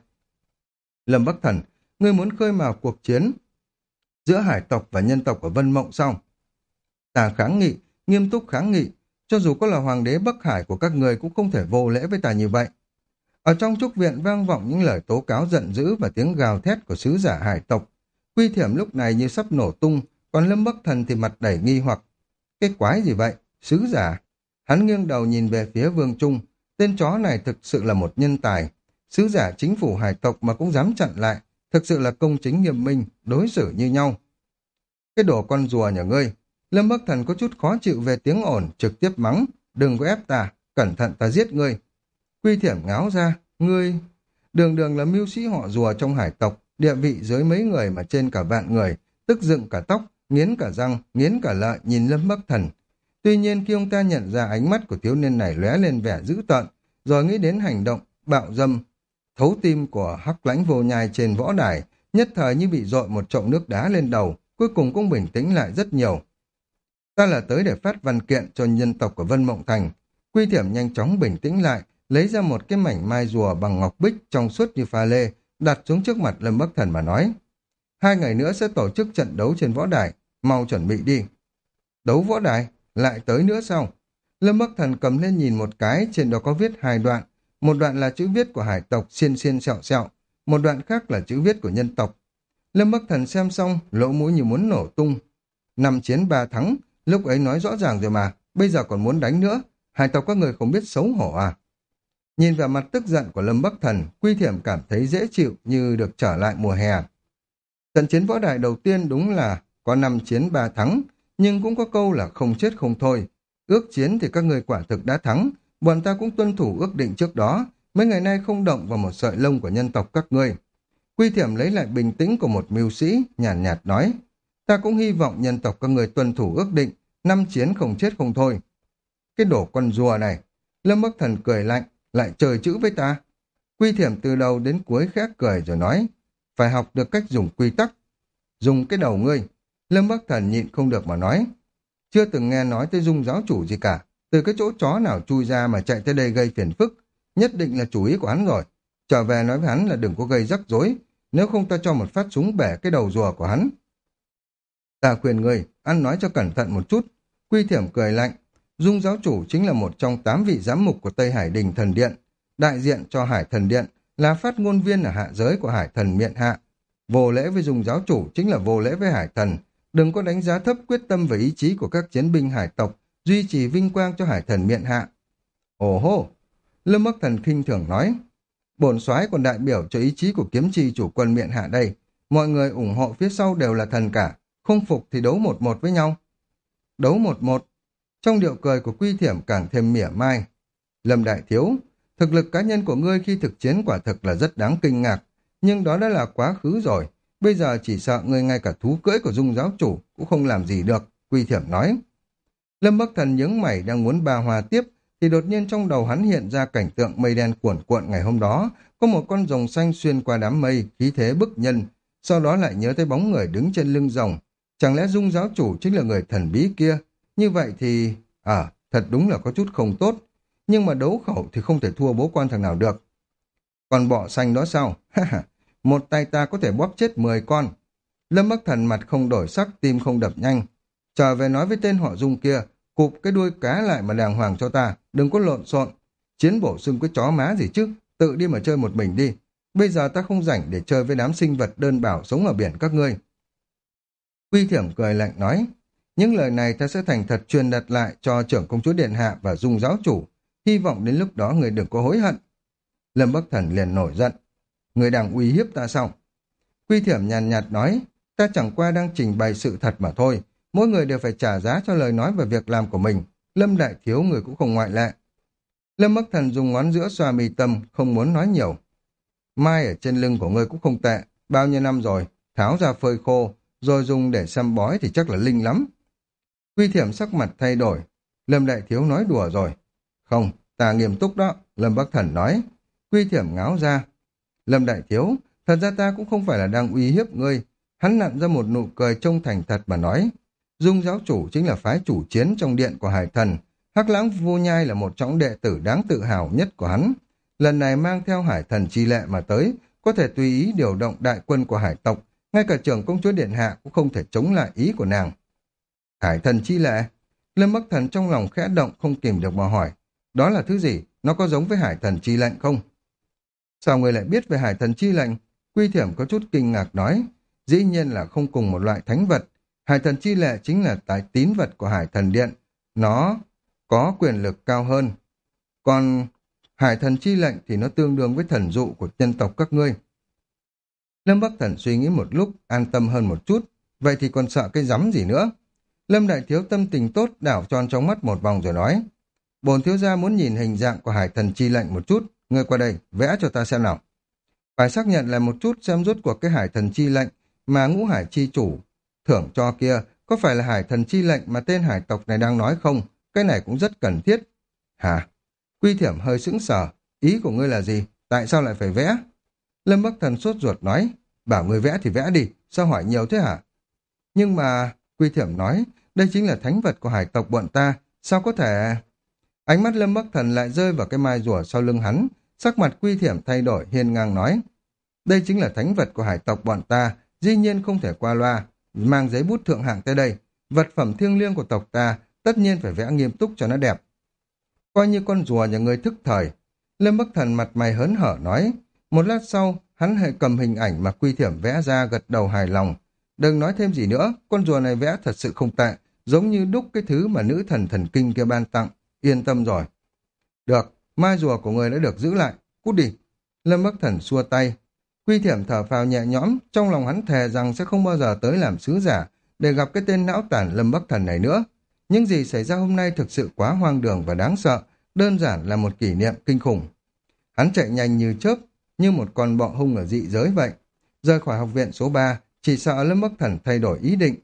Speaker 1: Lâm Bắc Thần, ngươi muốn khơi mào cuộc chiến giữa hải tộc và nhân tộc ở Vân Mộng sao? Ta kháng nghị, nghiêm túc kháng nghị, cho dù có là hoàng đế Bắc Hải của các người cũng không thể vô lễ với ta như vậy. Ở trong trúc viện vang vọng những lời tố cáo giận dữ và tiếng gào thét của sứ giả hải tộc. Quy Thiểm lúc này như sắp nổ tung, còn Lâm Bắc Thần thì mặt đầy nghi hoặc. Cái quái gì vậy? Sứ giả? Hắn nghiêng đầu nhìn về phía Vương Trung, tên chó này thực sự là một nhân tài. Sứ giả chính phủ hải tộc mà cũng dám chặn lại, thực sự là công chính nghiêm minh, đối xử như nhau. Cái đồ con rùa nhà ngươi. Lâm Bắc Thần có chút khó chịu về tiếng ồn, trực tiếp mắng, đừng có ép ta, cẩn thận ta giết ngươi. Quy Thiểm ngáo ra, ngươi, đường đường là mưu sĩ họ rùa trong hải tộc, địa vị dưới mấy người mà trên cả vạn người, tức dựng cả tóc, nghiến cả răng, nghiến cả lợi nhìn Lâm Bắc Thần. Tuy nhiên khi ông ta nhận ra ánh mắt của thiếu niên này lóe lên vẻ dữ tợn, rồi nghĩ đến hành động bạo dâm, thấu tim của Hắc Lãnh Vô Nhai trên võ đài, nhất thời như bị dội một chậu nước đá lên đầu, cuối cùng cũng bình tĩnh lại rất nhiều. Ta là tới để phát văn kiện cho nhân tộc của Vân Mộng Thành. Quy Thiểm nhanh chóng bình tĩnh lại, lấy ra một cái mảnh mai rùa bằng ngọc bích trong suốt như pha lê, đặt xuống trước mặt Lâm Bắc Thần mà nói. Hai ngày nữa sẽ tổ chức trận đấu trên võ đài, mau chuẩn bị đi. Đấu võ đài? Lại tới nữa sao? Lâm Bắc Thần cầm lên nhìn một cái, trên đó có viết hai đoạn. Một đoạn là chữ viết của hải tộc xiên xiên sẹo sẹo, một đoạn khác là chữ viết của nhân tộc. Lâm Bắc Thần xem xong, lỗ mũi như muốn nổ tung. Năm chiến ba thắng, lúc ấy nói rõ ràng rồi mà, bây giờ còn muốn đánh nữa. Hải tộc các người không biết xấu hổ à? Nhìn vào mặt tức giận của Lâm Bắc Thần, Quy Thiểm cảm thấy dễ chịu như được trở lại mùa hè. Trận chiến võ đài đầu tiên đúng là có năm chiến ba thắng, nhưng cũng có câu là không chết không thôi. Ước chiến thì các người quả thực đã thắng, bọn ta cũng tuân thủ ước định trước đó, mấy ngày nay không động vào một sợi lông của nhân tộc các ngươi. Quy Thiểm lấy lại bình tĩnh của một mưu sĩ, nhàn nhạt, nhạt nói, ta cũng hy vọng nhân tộc các người tuân thủ ước định, năm chiến không chết không thôi. Cái đổ con rùa này, Lâm Bắc Thần cười lạnh, lại chơi chữ với ta. Quy Thiểm từ đầu đến cuối khẽ cười rồi nói, phải học được cách dùng quy tắc. Dùng cái đầu ngươi. Lâm Bắc Thần nhịn không được mà nói, chưa từng nghe nói tới Dung giáo chủ gì cả, từ cái chỗ chó nào chui ra mà chạy tới đây gây phiền phức, nhất định là chủ ý của hắn rồi. Trở về nói với hắn là đừng có gây rắc rối, nếu không ta cho một phát súng bẻ cái đầu rùa của hắn. Ta khuyên ngươi, ăn nói cho cẩn thận một chút. Quy Thiểm cười lạnh, Dung giáo chủ chính là một trong tám vị giám mục của Tây Hải Đình Thần Điện, đại diện cho Hải Thần Điện, là phát ngôn viên ở hạ giới của Hải Thần Miện Hạ. Vô lễ với Dung giáo chủ chính là vô lễ với Hải Thần, đừng có đánh giá thấp quyết tâm và ý chí của các chiến binh hải tộc, duy trì vinh quang cho Hải Thần Miện Hạ. Ồ hô! Lâm Bắc Thần khinh thường nói, bổn soái còn đại biểu cho ý chí của kiếm chi chủ quân Miện Hạ đây, mọi người ủng hộ phía sau đều là thần cả, không phục thì đấu một một với nhau. Đấu một một? Trong điệu cười của Quy Thiểm càng thêm mỉa mai. Lâm đại thiếu, thực lực cá nhân của ngươi khi thực chiến quả thực là rất đáng kinh ngạc, nhưng đó đã là quá khứ rồi, bây giờ chỉ sợ ngươi ngay cả thú cưỡi của Dung giáo chủ cũng không làm gì được, Quy Thiểm nói. Lâm Bắc Thần nhướng mày đang muốn ba hòa tiếp, thì đột nhiên trong đầu hắn hiện ra cảnh tượng mây đen cuộn cuộn ngày hôm đó, có một con rồng xanh xuyên qua đám mây, khí thế bức nhân, sau đó lại nhớ tới bóng người đứng trên lưng rồng. Chẳng lẽ Dung giáo chủ chính là người thần bí kia? Như vậy thì... À, thật đúng là có chút không tốt. Nhưng mà đấu khẩu thì không thể thua bố quan thằng nào được. Còn bọ xanh đó sao? Một tay ta có thể bóp chết mười con. Lâm Bắc Thần mặt không đổi sắc, tim không đập nhanh. Trở về nói với tên họ Dung kia, cụp cái đuôi cá lại mà đàng hoàng cho ta, đừng có lộn xộn. Chiến bổ sung cái chó má gì chứ, tự đi mà chơi một mình đi. Bây giờ ta không rảnh để chơi với đám sinh vật đơn bảo sống ở biển các ngươi. Quy Thiểm cười lạnh nói, những lời này ta sẽ thành thật truyền đặt lại cho trưởng công chúa Điện Hạ và Dung giáo chủ. Hy vọng đến lúc đó người đừng có hối hận. Lâm Bắc Thần liền nổi giận. Người đang uy hiếp ta sao? Quy Thiểm nhàn nhạt nói, ta chẳng qua đang trình bày sự thật mà thôi. Mỗi người đều phải trả giá cho lời nói và việc làm của mình. Lâm đại thiếu người cũng không ngoại lệ. Lâm Bắc Thần dùng ngón giữa xoa mi tâm, không muốn nói nhiều. Mai ở trên lưng của ngươi cũng không tệ. Bao nhiêu năm rồi, tháo ra phơi khô, rồi dùng để xăm bói thì chắc là linh lắm. Quy Thiểm sắc mặt thay đổi. Lâm đại thiếu nói đùa rồi. Không, ta nghiêm túc đó, Lâm Bắc Thần nói. Quy Thiểm ngáo ra. Lâm đại thiếu, thật ra ta cũng không phải là đang uy hiếp ngươi. Hắn nặn ra một nụ cười trông thành thật mà nói. Dung giáo chủ chính là phái chủ chiến trong điện của Hải Thần. Hắc Lãng Vô Nhai là một trong đệ tử đáng tự hào nhất của hắn. Lần này mang theo Hải Thần chi lệ mà tới, có thể tùy ý điều động đại quân của hải tộc. Ngay cả trưởng công chúa Điện Hạ cũng không thể chống lại ý của nàng. Hải Thần chi lệ? Lâm Bắc Thần trong lòng khẽ động không kìm được mà hỏi. Đó là thứ gì? Nó có giống với Hải Thần chi lệnh không? Sao người lại biết về Hải Thần chi lệnh? Quy Thiểm có chút kinh ngạc nói. Dĩ nhiên là không cùng một loại thánh vật. Hải Thần chi lệ chính là tài tín vật của Hải Thần Điện. Nó có quyền lực cao hơn. Còn Hải Thần chi lệnh thì nó tương đương với thần dụ của nhân tộc các ngươi. Lâm Bắc Thần suy nghĩ một lúc, an tâm hơn một chút. Vậy thì còn sợ cái rắm gì nữa? Lâm đại thiếu tâm tình tốt, đảo tròn trong mắt một vòng rồi nói. Bồn thiếu gia muốn nhìn hình dạng của Hải Thần chi lệnh một chút. Ngươi qua đây, vẽ cho ta xem nào. Phải xác nhận lại một chút xem rốt cuộc cái Hải Thần chi lệnh mà Ngũ Hải chi chủ thưởng cho kia có phải là Hải Thần chi lệnh mà tên hải tộc này đang nói không? Cái này cũng rất cần thiết. Hả? Quy Thiểm hơi sững sờ. Ý của ngươi là gì? Tại sao lại phải vẽ? Lâm Bắc Thần sốt ruột nói. Bảo ngươi vẽ thì vẽ đi. Sao hỏi nhiều thế hả? Nhưng mà... Quy Thiểm nói. Đây chính là thánh vật của hải tộc bọn ta. Sao có thể... Ánh mắt Lâm Bắc Thần lại rơi vào cái mai rùa sau lưng hắn. Sắc mặt Quy Thiểm thay đổi, hiên ngang nói. Đây chính là thánh vật của hải tộc bọn ta. Dĩ nhiên không thể qua loa. Mang giấy bút thượng hạng tới đây. Vật phẩm thiêng liêng của tộc ta. Tất nhiên phải vẽ nghiêm túc cho nó đẹp. Coi như con rùa nhà ngươi thức thời. Lâm Bắc Thần mặt mày hớn hở nói. Một lát sau, hắn hãy cầm hình ảnh mà Quy Thiểm vẽ ra, gật đầu hài lòng. Đừng nói thêm gì nữa, con rùa này vẽ thật sự không tệ, giống như đúc cái thứ mà nữ thần thần kinh kia ban tặng. Yên tâm rồi. Được, mai rùa của người đã được giữ lại. Cút đi. Lâm Bắc Thần xua tay. Quy Thiểm thở phào nhẹ nhõm, trong lòng hắn thề rằng sẽ không bao giờ tới làm sứ giả để gặp cái tên não tản Lâm Bắc Thần này nữa. Những gì xảy ra hôm nay thực sự quá hoang đường và đáng sợ, đơn giản là một kỷ niệm kinh khủng. Hắn chạy nhanh như chớp, như một con bọ hung ở dị giới vậy. Rời khỏi học viện số ba, chỉ sợ Lâm Bắc Thần thay đổi ý định.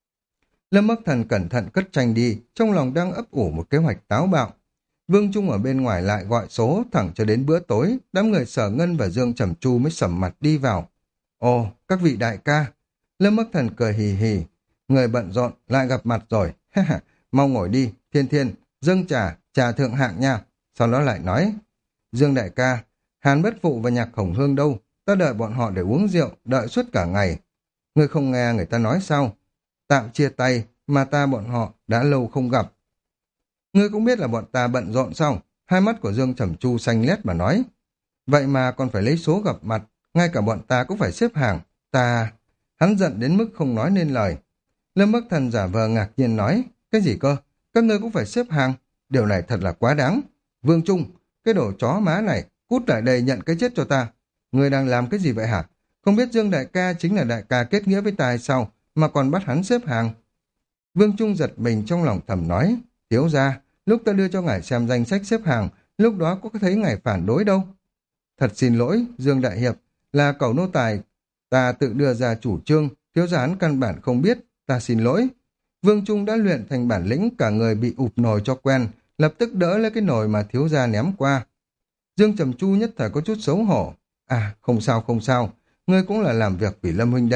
Speaker 1: Lâm Bắc Thần cẩn thận cất tranh đi, trong lòng đang ấp ủ một kế hoạch táo bạo. Vương Trung ở bên ngoài lại gọi số, thẳng cho đến bữa tối, đám người Sở Ngân và Dương Trầm Chu mới sầm mặt đi vào. Ồ, các vị đại ca. Lâm Bắc Thần cười hì hì. Người bận rộn, lại gặp mặt rồi. Mau ngồi đi, Thiên Thiên, dâng trà, trà thượng hạng nha. Sau đó lại nói, Dương đại ca, Hàn Bất Phụ và Nhạc Hồng Hương đâu? Ta đợi bọn họ để uống rượu, đợi suốt cả ngày. Ngươi không nghe người ta nói sao? Tạm chia tay, mà ta bọn họ đã lâu không gặp. Ngươi cũng biết là bọn ta bận rộn sao? Hai mắt của Dương Trầm Chu xanh lét mà nói. Vậy mà còn phải lấy số gặp mặt, ngay cả bọn ta cũng phải xếp hàng. Ta... Hắn giận đến mức không nói nên lời. Lâm Bắc Thần giả vờ ngạc nhiên nói, cái gì cơ? Các ngươi cũng phải xếp hàng. Điều này thật là quá đáng. Vương Trung, cái đồ chó má này, cút lại đây nhận cái chết cho ta. Ngươi đang làm cái gì vậy hả? Không biết Dương đại ca chính là đại ca kết nghĩa với ta hay sao, mà còn bắt hắn xếp hàng. Vương Trung giật mình trong lòng thầm nói, thiếu gia, lúc ta đưa cho ngài xem danh sách xếp hàng, lúc đó có thấy ngài phản đối đâu. Thật xin lỗi, Dương đại hiệp, là cẩu nô tài, ta tự đưa ra chủ trương, thiếu gia hắn căn bản không biết, ta xin lỗi. Vương Trung đã luyện thành bản lĩnh, cả người bị ụp nồi cho quen, lập tức đỡ lấy cái nồi mà thiếu gia ném qua. Dương Trầm Chu nhất thời có chút xấu hổ. À, không sao không sao, ngươi cũng là làm việc vì Lâm huynh đệ,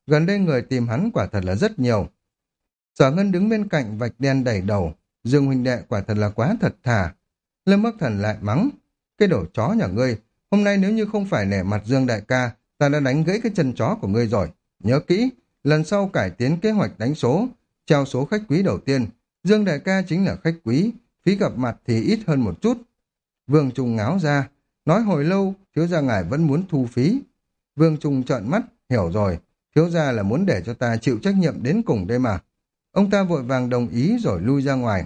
Speaker 1: gần đây người tìm hắn quả thật là rất nhiều. Sở Ngân đứng bên cạnh vạch đen đầy đầu, Dương huynh đệ quả thật là quá thật thà. Lâm Bắc Thần lại mắng, cái đồ chó nhà ngươi, hôm nay nếu như không phải nể mặt Dương đại ca, ta đã đánh gãy cái chân chó của ngươi rồi. Nhớ kỹ, lần sau cải tiến kế hoạch đánh số, treo số khách quý đầu tiên, Dương đại ca chính là khách quý, phí gặp mặt thì ít hơn một chút. Vương Trung ngáo ra, nói hồi lâu, thiếu gia ngài vẫn muốn thu phí. Vương Trung trợn mắt, hiểu rồi, thiếu gia là muốn để cho ta chịu trách nhiệm đến cùng đây mà. Ông ta vội vàng đồng ý rồi lui ra ngoài.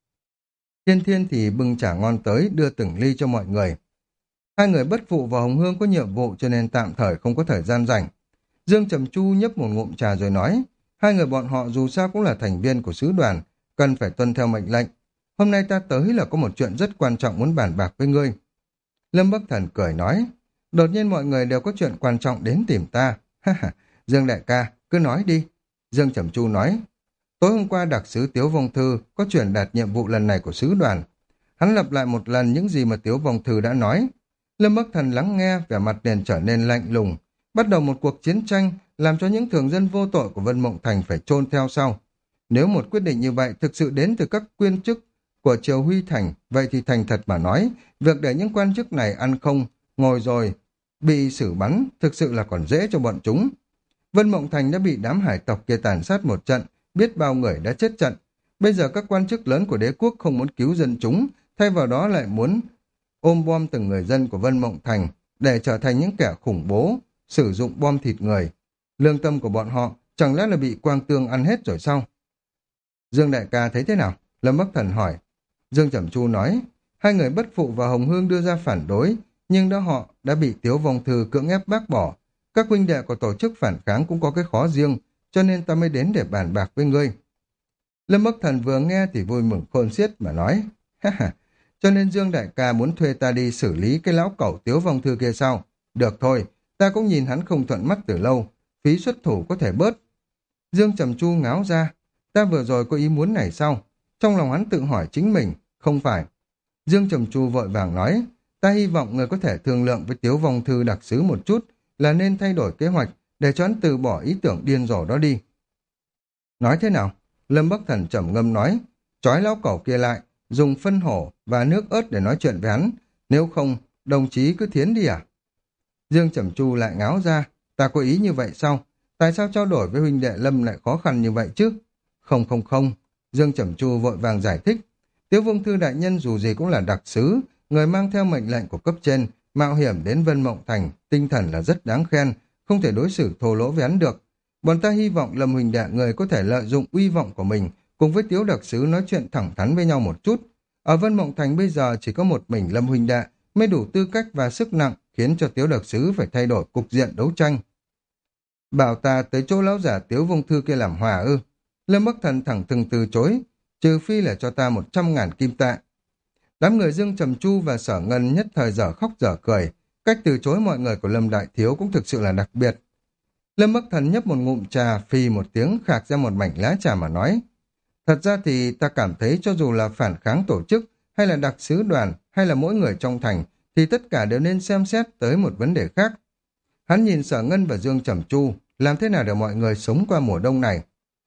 Speaker 1: Thiên Thiên thì bưng trà ngon tới, đưa từng ly cho mọi người. Hai người Bất Phụ và Hồng Hương có nhiệm vụ cho nên tạm thời không có thời gian rảnh. Dương Trầm Chu nhấp một ngụm trà rồi nói, hai người bọn họ dù sao cũng là thành viên của sứ đoàn, cần phải tuân theo mệnh lệnh. Hôm nay ta tới là có một chuyện rất quan trọng muốn bàn bạc với ngươi. Lâm Bắc Thần cười nói, đột nhiên mọi người đều có chuyện quan trọng đến tìm ta. Dương đại ca, cứ nói đi. Dương Trầm Chu nói, tối hôm qua đặc sứ Tiếu Vong Thư có truyền đạt nhiệm vụ lần này của sứ đoàn. Hắn lặp lại một lần những gì mà Tiếu Vong Thư đã nói. Lâm Bắc Thần lắng nghe, vẻ mặt liền trở nên lạnh lùng. Bắt đầu một cuộc chiến tranh, làm cho những thường dân vô tội của Vân Mộng Thành phải chôn theo sau. Nếu một quyết định như vậy thực sự đến từ các quyên chức của Triều Huy Thành, vậy thì thành thật mà nói, việc để những quan chức này ăn không, ngồi rồi, bị xử bắn, thực sự là còn dễ cho bọn chúng. Vân Mộng Thành đã bị đám hải tộc kia tàn sát một trận, biết bao người đã chết trận. Bây giờ các quan chức lớn của đế quốc không muốn cứu dân chúng, thay vào đó lại muốn ôm bom từng người dân của Vân Mộng Thành để trở thành những kẻ khủng bố, sử dụng bom thịt người. Lương tâm của bọn họ chẳng lẽ là bị Quang Tương ăn hết rồi sao? Dương đại ca thấy thế nào? Lâm Bắc Thần hỏi. Dương Trầm Chu nói, hai người Bất Phụ và Hồng Hương đưa ra phản đối, nhưng đó họ đã bị Tiếu Vong Thư cưỡng ép bác bỏ. Các huynh đệ của tổ chức phản kháng cũng có cái khó riêng, cho nên ta mới đến để bàn bạc với ngươi. Lâm Bắc Thần vừa nghe thì vui mừng khôn xiết mà nói, ha ha, cho nên Dương đại ca muốn thuê ta đi xử lý cái lão cẩu Tiếu Vong Thư kia sao? Được thôi, ta cũng nhìn hắn không thuận mắt từ lâu, phí xuất thủ có thể bớt. Dương Trầm Chu ngáo ra, ta vừa rồi có ý muốn này sao? Trong lòng hắn tự hỏi chính mình, không phải. Dương Trầm Chu vội vàng nói, ta hy vọng người có thể thương lượng với Tiếu Vong Thư đặc sứ một chút, là nên thay đổi kế hoạch để cho hắn từ bỏ ý tưởng điên rồ đó đi. Nói thế nào? Lâm Bắc Thần trầm ngâm nói, trói lão cẩu kia lại, dùng phân hổ và nước ớt để nói chuyện với hắn, nếu không, đồng chí cứ thiến đi à? Dương Trầm Chu lại ngáo ra, ta có ý như vậy sao? Tại sao trao đổi với huynh đệ Lâm lại khó khăn như vậy chứ? Không không không, Dương Trầm Chu vội vàng giải thích, Tiếu Vong Thư đại nhân dù gì cũng là đặc sứ, người mang theo mệnh lệnh của cấp trên, mạo hiểm đến Vân Mộng Thành, tinh thần là rất đáng khen, không thể đối xử thô lỗ với hắn được. Bọn ta hy vọng Lâm huynh đệ người có thể lợi dụng uy vọng của mình, cùng với Tiếu đặc sứ nói chuyện thẳng thắn với nhau một chút. Ở Vân Mộng Thành bây giờ chỉ có một mình Lâm huynh đệ mới đủ tư cách và sức nặng khiến cho Tiếu đặc sứ phải thay đổi cục diện đấu tranh. Bảo ta tới chỗ lão giả Tiếu Vong Thư kia làm hòa ư? Lâm Bắc Thần thẳng thừng từ chối, trừ phi là cho ta một trăm ngàn kim tệ. Đám người Dương Trầm Chu và Sở Ngân nhất thời dở khóc dở cười, cách từ chối mọi người của Lâm Đại Thiếu cũng thực sự là đặc biệt. Lâm Bắc Thần nhấp một ngụm trà, phì một tiếng khạc ra một mảnh lá trà mà nói, thật ra thì ta cảm thấy cho dù là phản kháng tổ chức, hay là đặc sứ đoàn, hay là mỗi người trong thành, thì tất cả đều nên xem xét tới một vấn đề khác. Hắn nhìn Sở Ngân và Dương Trầm Chu, làm thế nào để mọi người sống qua mùa đông này?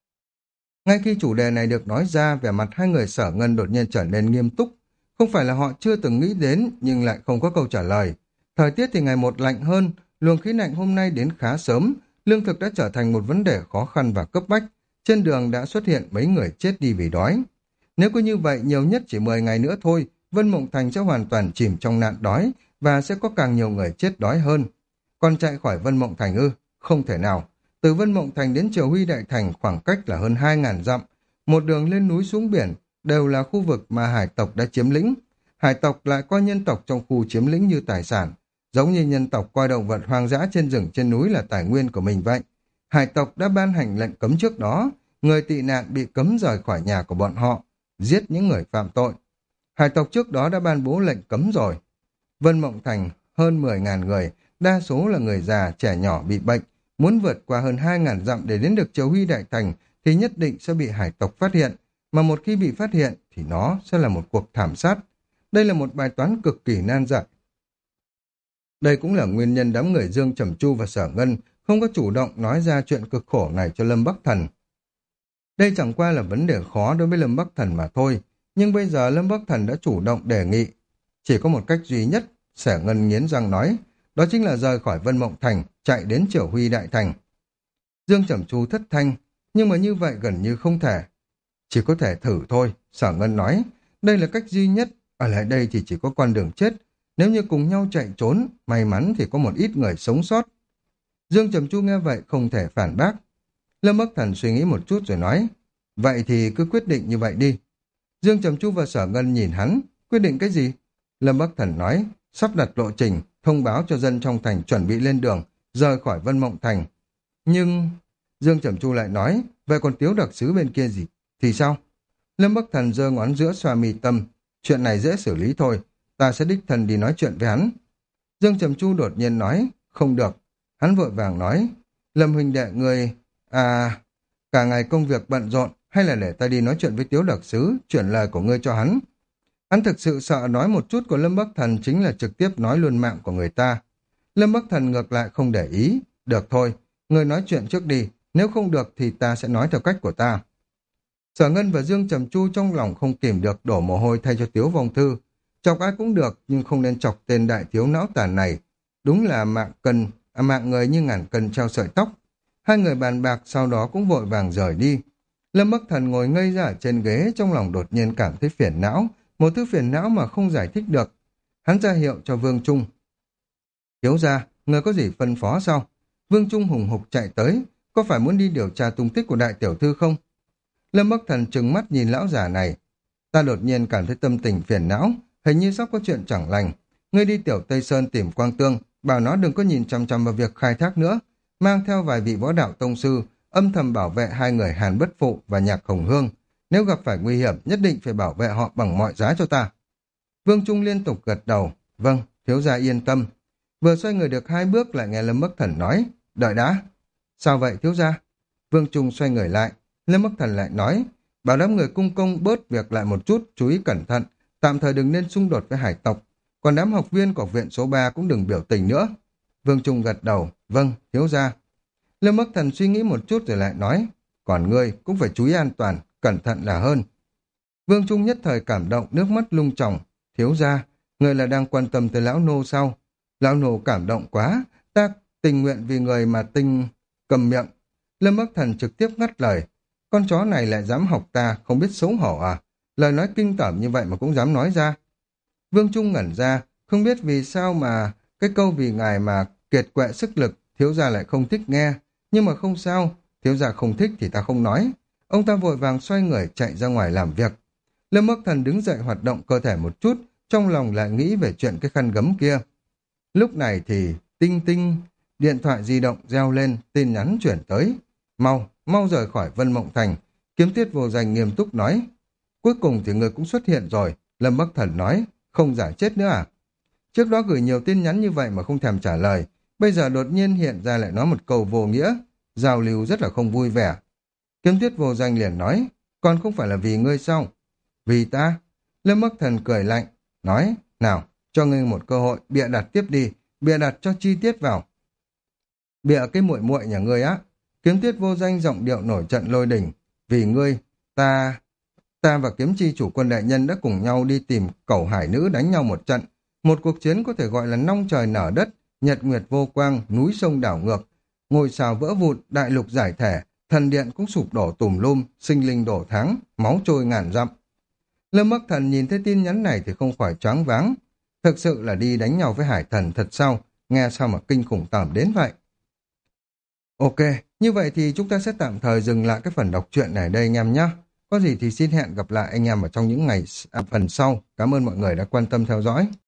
Speaker 1: Ngay khi chủ đề này được nói ra, vẻ mặt hai người Sở Ngân đột nhiên trở nên nghiêm túc. Không phải là họ chưa từng nghĩ đến, nhưng lại không có câu trả lời. Thời tiết thì ngày một lạnh hơn, luồng khí lạnh hôm nay đến khá sớm, lương thực đã trở thành một vấn đề khó khăn và cấp bách. Trên đường đã xuất hiện mấy người chết đi vì đói. Nếu cứ như vậy, nhiều nhất chỉ mười ngày nữa thôi, Vân Mộng Thành sẽ hoàn toàn chìm trong nạn đói, và sẽ có càng nhiều người chết đói hơn. Còn chạy khỏi Vân Mộng Thành ư? Không thể nào. Từ Vân Mộng Thành đến Triều Huy Đại Thành khoảng cách là hơn hai ngàn dặm. Một đường lên núi xuống biển đều là khu vực mà hải tộc đã chiếm lĩnh. Hải tộc lại coi nhân tộc trong khu chiếm lĩnh như tài sản, giống như nhân tộc coi động vật hoang dã trên rừng trên núi là tài nguyên của mình vậy. Hải tộc đã ban hành lệnh cấm trước đó, người tị nạn bị cấm rời khỏi nhà của bọn họ, giết những người phạm tội. Hải tộc trước đó đã ban bố lệnh cấm rồi. Vân Mộng Thành hơn mười ngàn người, đa số là người già, trẻ nhỏ bị bệnh, muốn vượt qua hơn hai ngàn dặm để đến được Triều Huy Đại Thành thì nhất định sẽ bị hải tộc phát hiện, mà một khi bị phát hiện thì nó sẽ là một cuộc thảm sát. Đây là một bài toán cực kỳ nan giải. Đây cũng là nguyên nhân đám người Dương Trầm Chu và Sở Ngân không có chủ động nói ra chuyện cực khổ này cho Lâm Bắc Thần. Đây chẳng qua là vấn đề khó đối với Lâm Bắc Thần mà thôi, nhưng bây giờ Lâm Bắc Thần đã chủ động đề nghị. Chỉ có một cách duy nhất, Sở Ngân nghiến răng nói, đó chính là rời khỏi Vân Mộng Thành, chạy đến Triều Huy Đại Thành. Dương Trầm Chu thất thanh, nhưng mà như vậy gần như không thể. Chỉ có thể thử thôi, Sở Ngân nói, đây là cách duy nhất, ở lại đây thì chỉ có con đường chết. Nếu như cùng nhau chạy trốn, may mắn thì có một ít người sống sót. Dương Trầm Chu nghe vậy không thể phản bác. Lâm Bắc Thần suy nghĩ một chút rồi nói, vậy thì cứ quyết định như vậy đi. Dương Trầm Chu và Sở Ngân nhìn hắn, quyết định cái gì? Lâm Bắc Thần nói, sắp đặt lộ trình, thông báo cho dân trong thành chuẩn bị lên đường, rời khỏi Vân Mộng Thành. Nhưng... Dương Trầm Chu lại nói, vậy còn Tiếu đặc sứ bên kia gì? Thì sao? Lâm Bắc Thần giơ ngón giữa xoa mi tâm, chuyện này dễ xử lý thôi, ta sẽ đích thân đi nói chuyện với hắn. Dương Trầm Chu đột nhiên nói, không được. Hắn vội vàng nói, Lâm huynh đệ người, à, cả ngày công việc bận rộn, hay là để ta đi nói chuyện với Tiếu đặc sứ, chuyển lời của ngươi cho hắn. Hắn thực sự sợ nói một chút của Lâm Bắc Thần chính là trực tiếp nói luôn mạng của người ta. Lâm Bắc Thần ngược lại không để ý, được thôi, ngươi nói chuyện trước đi, nếu không được thì ta sẽ nói theo cách của ta. Sở Ngân và Dương Trầm Chu trong lòng không kìm được đổ mồ hôi thay cho Tiếu Vong Thư. Chọc ai cũng được, nhưng không nên chọc tên đại thiếu não tàn này. Đúng là mạng cân, à, mạng người như ngàn cân treo sợi tóc. Hai người bàn bạc sau đó cũng vội vàng rời đi. Lâm Bắc Thần ngồi ngây ra ở trên ghế, trong lòng đột nhiên cảm thấy phiền não, một thứ phiền não mà không giải thích được. Hắn ra hiệu cho Vương Trung. Thiếu gia, người có gì phân phó sao? Vương Trung hùng hục chạy tới, có phải muốn đi điều tra tung tích của đại tiểu thư không? Lâm Bắc Thần trừng mắt nhìn lão già này. Ta đột nhiên cảm thấy tâm tình phiền não, hình như sắp có chuyện chẳng lành. Ngươi đi Tiểu Tây Sơn tìm Quang Tương, bảo nó đừng có nhìn chăm chăm vào việc khai thác nữa, mang theo vài vị võ đạo tông sư, âm thầm bảo vệ hai người Hàn Bất Phụ và Nhạc Hồng Hương. Nếu gặp phải nguy hiểm, nhất định phải bảo vệ họ bằng mọi giá cho ta. Vương Trung liên tục gật đầu. Vâng, thiếu gia yên tâm. Vừa xoay người được hai bước lại nghe Lâm Bắc Thần nói, đợi đã. Sao vậy thiếu gia? Vương Trung xoay người lại. Lâm Bắc Thần lại nói, bảo đám người cung công bớt việc lại một chút, chú ý cẩn thận, tạm thời đừng nên xung đột với hải tộc. Còn đám học viên của viện số ba cũng đừng biểu tình nữa. Vương Trung gật đầu, vâng, thiếu gia. Lâm Bắc Thần suy nghĩ một chút rồi lại nói, còn ngươi cũng phải chú ý an toàn, cẩn thận là hơn. Vương Trung nhất thời cảm động, nước mắt lung tròng. Thiếu gia, người là đang quan tâm tới lão nô sao? Lão nô cảm động quá, ta tình nguyện vì người mà tinh... Cầm miệng. Lâm Bắc Thần trực tiếp ngắt lời. Con chó này lại dám học ta, không biết xấu hổ à? Lời nói kinh tởm như vậy mà cũng dám nói ra. Vương Trung ngẩn ra, không biết vì sao mà cái câu vì ngài mà kiệt quệ sức lực, thiếu gia lại không thích nghe. Nhưng mà không sao, thiếu gia không thích thì ta không nói. Ông ta vội vàng xoay người chạy ra ngoài làm việc. Lâm Bắc Thần đứng dậy hoạt động cơ thể một chút, trong lòng lại nghĩ về chuyện cái khăn gấm kia. Lúc này thì tinh tinh, điện thoại di động reo lên, tin nhắn chuyển tới. Mau, mau rời khỏi Vân Mộng Thành. Kiếm Tiết Vô Danh nghiêm túc nói. Cuối cùng thì người cũng xuất hiện rồi. Lâm Bắc Thần nói, không giả chết nữa à? Trước đó gửi nhiều tin nhắn như vậy mà không thèm trả lời. Bây giờ đột nhiên hiện ra lại nói một câu vô nghĩa. Giao lưu rất là không vui vẻ. Kiếm Tiết Vô Danh liền nói, còn không phải là vì ngươi sao? Vì ta? Lâm Bắc Thần cười lạnh, nói, nào, cho ngươi một cơ hội, bịa đặt tiếp đi, bịa đặt cho chi tiết vào. Bịa cái muội muội nhà ngươi á. Kiếm Tiết Vô Danh giọng điệu nổi trận lôi đình. Vì ngươi, ta... Ta và kiếm chi chủ quân đại nhân đã cùng nhau đi tìm cẩu hải nữ đánh nhau một trận. Một cuộc chiến có thể gọi là nong trời nở đất, nhật nguyệt vô quang, núi sông đảo ngược. Ngôi sao vỡ vụn, đại lục giải thể, thần điện cũng sụp đổ tùm lum, sinh linh đổ tháng, máu trôi ngàn dặm. Lâm Bắc Thần nhìn thấy tin nhắn này thì không khỏi choáng váng. Thực sự là đi đánh nhau với hải thần thật sao? Nghe sao mà kinh khủng tởm đến vậy? Ok, như vậy thì chúng ta sẽ tạm thời dừng lại cái phần đọc truyện này đây anh em nhé. Có gì thì xin hẹn gặp lại anh em ở trong những ngày à, phần sau. Cảm ơn mọi người đã quan tâm theo dõi.